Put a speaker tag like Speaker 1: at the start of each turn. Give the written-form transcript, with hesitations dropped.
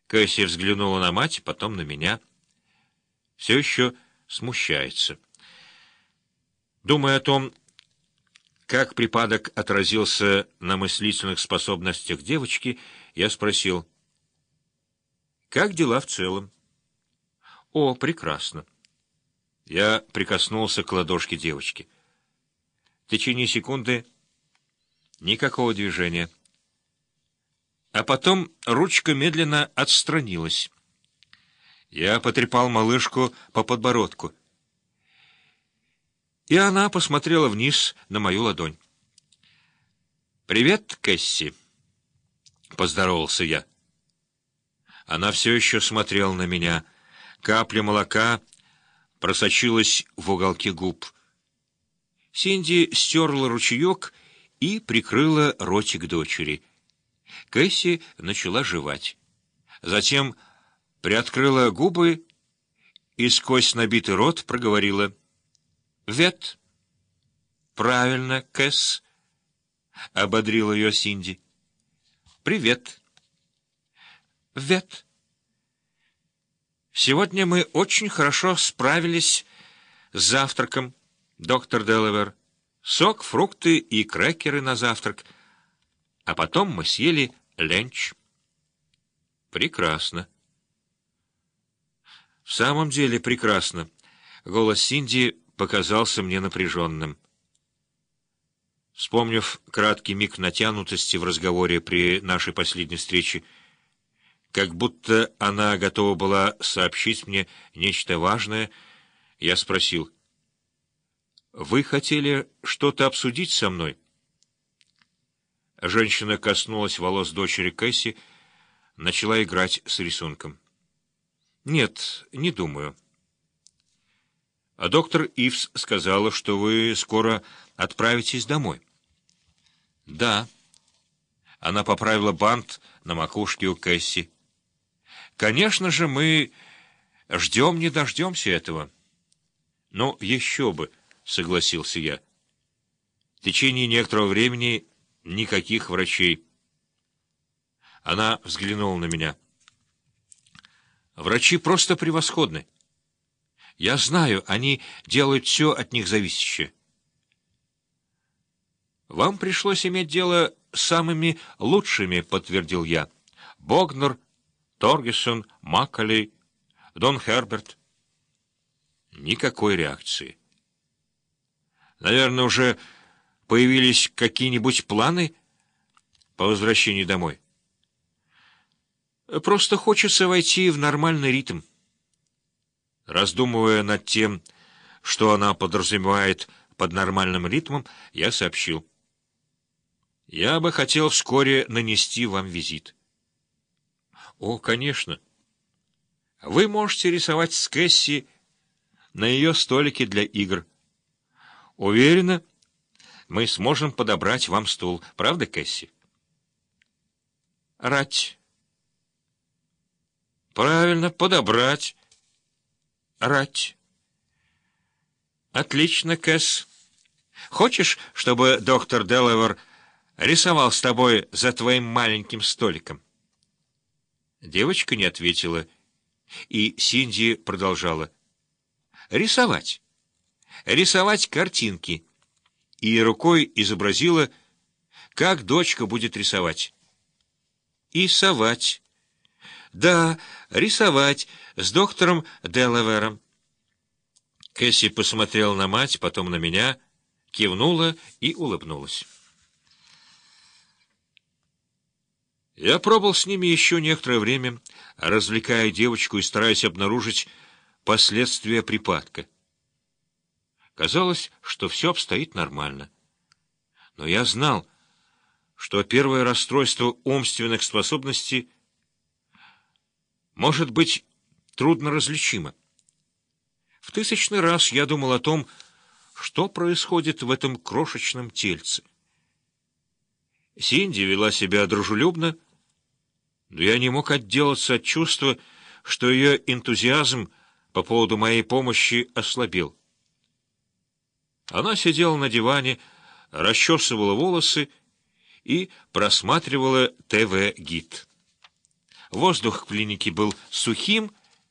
Speaker 1: Кэсси взглянула на мать, потом на меня. Все еще смущается. Думая о том, как припадок отразился на мыслительных способностях девочки, я спросил: «Как дела в целом?» «О, прекрасно». Я прикоснулся к ладошке девочки. В течение секунды никакого движения. А потом ручка медленно отстранилась. Я потрепал малышку по подбородку, и она посмотрела вниз на мою ладонь. «Привет, Кэсси», — поздоровался я. Она все еще смотрела на меня. Капля молока просочилась в уголки губ. Синди стерла ручеек и прикрыла ротик дочери. Кэсси начала жевать. Затем приоткрыла губы и сквозь набитый рот проговорила: «Вет». «Правильно, Кэс», — ободрила ее Синди. «Привет». «Вет». «Сегодня мы очень хорошо справились с завтраком, доктор Делавер. Сок, фрукты и крекеры на завтрак. А потом мы съели ленч». «Прекрасно». «В самом деле прекрасно». Голос Синди показался мне напряженным. Вспомнив краткий миг натянутости в разговоре при нашей последней встрече, как будто она готова была сообщить мне нечто важное, я спросил: «Вы хотели что-то обсудить со мной?» Женщина коснулась волос дочери Кэсси, начала играть с рисунком. «Нет, не думаю». «А доктор Ивс сказала, что вы скоро отправитесь домой». «Да». Она поправила бант на макушке у Кэсси. «Конечно же, мы ждем не дождемся этого». «Ну, еще бы», — согласился я. В течение некоторого времени никаких врачей. Она взглянула на меня. «Врачи просто превосходны. Я знаю, они делают все от них зависящее». «Вам пришлось иметь дело с самыми лучшими», — подтвердил я. «Богнер, Торгесон, Макколей, Дон Херберт». Никакой реакции. «Наверное, уже появились какие-нибудь планы по возвращении домой?» «Просто хочется войти в нормальный ритм». Раздумывая над тем, что она подразумевает под нормальным ритмом, я сообщил: «Я бы хотел вскоре нанести вам визит». «О, конечно. Вы можете рисовать с Кэсси на ее столике для игр. Уверена, мы сможем подобрать вам стул. Правда, Кэсси?» «Рать». «Правильно, подобрать. Рать». «Отлично, Кэс. Хочешь, чтобы доктор Делавер рисовал с тобой за твоим маленьким столиком?» Девочка не ответила, и Синди продолжала: «Рисовать. Рисовать картинки». И рукой изобразила, как дочка будет рисовать. «И совать. Да, рисовать с доктором Делавером». Кэсси посмотрела на мать, потом на меня, кивнула и улыбнулась. Я пробыл с ними еще некоторое время, развлекая девочку и стараясь обнаружить последствия припадка. Казалось, что все обстоит нормально. Но я знал, что первое расстройство умственных способностей может быть трудно различимо. В 1000-й раз я думал о том, что происходит в этом крошечном тельце. Синди вела себя дружелюбно, но я не мог отделаться от чувства, что ее энтузиазм по поводу моей помощи ослабел. Она сидела на диване, расчесывала волосы и просматривала ТВ-гид. Воздух в клинике был сухим,